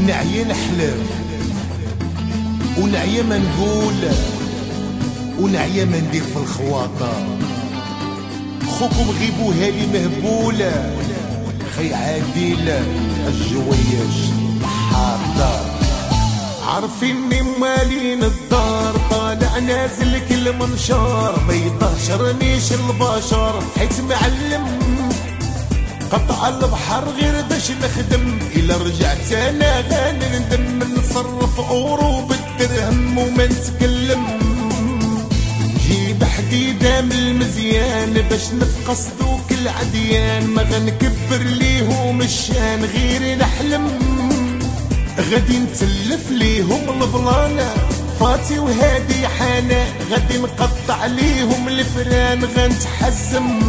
ونعيا نحلم ونعيا ما نقول ونعيا ما ندير في الخواطر. خوكم غيبو هالي مهبولة خي عادل الجويش حاضر. عارفيني مالين الدار طالع نازل كل منشار ما يطهشرنيش البشر حيت معلم قطع البحر غير باش نخدم. إلا رجعت أنا غاني ندم نصرف أورو بالدرهم وما نتكلم. نجيب حديدة من المزيان باش نفقس دوك العديان ما غنكبر ليهم الشان غير نحلم. غادي نتلف ليهم البلانة فاتي وهادي حنان غادي نقطع ليهم الفران غنتحزم.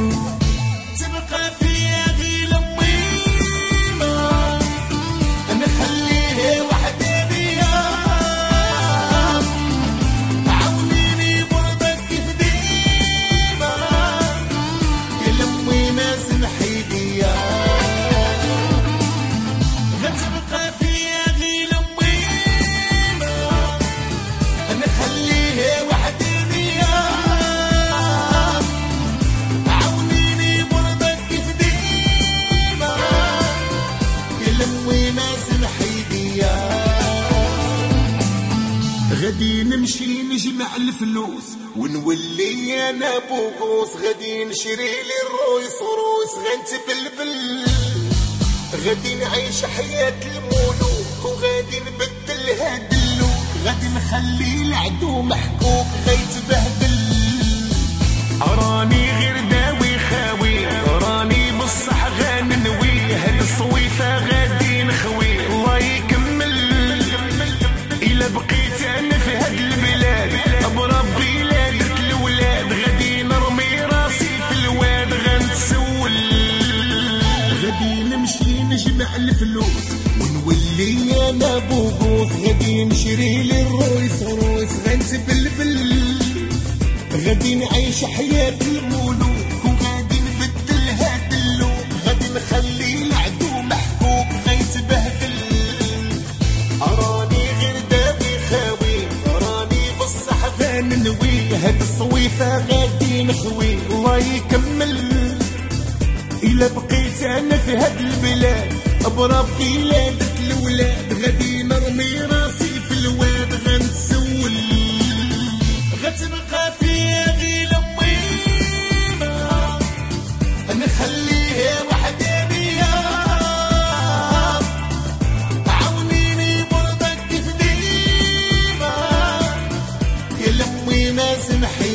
غادي نمشي نجمع الفلوس ونولي انا بوغوس. غادي نشري لي الرويس رويس غنتبلبل. غادي نعيش حياة الملوك وغادي نبدل هاد اللوك. غادي نخلي العدو محكوك غيتبهدل. راني غير داوي خاوي راني بصح غننوي هاد الصويفة غادي نخوي الله يكمل. إلا بقيت أنا في هاد البلاد بربي لا درت الولاد غادي نرمي راسي في الواد غنتسول. غادي نمشي نجمع الفلوس ونولي أنا بوغوس. غادي نشري لي الرويس رويس غنتبلبل. غادي نعيش حياة الملوك وغادي نبدل هاد اللوك. غادي نخلي العدو محكوك غيتبهدل. راني غير داوي خاوي راني بصح غننوي هاد الصويفة غادي نخوي الله يكمل. إلا بقيت أنا في هاد البلاد بربي لا درت الولاد غادي نرمي راسي في الواد غنتسول. غتبقى فيا غير لميمة نخليها وحدانية. عاونيني برضك كيف ديما يا لمي ما سمحي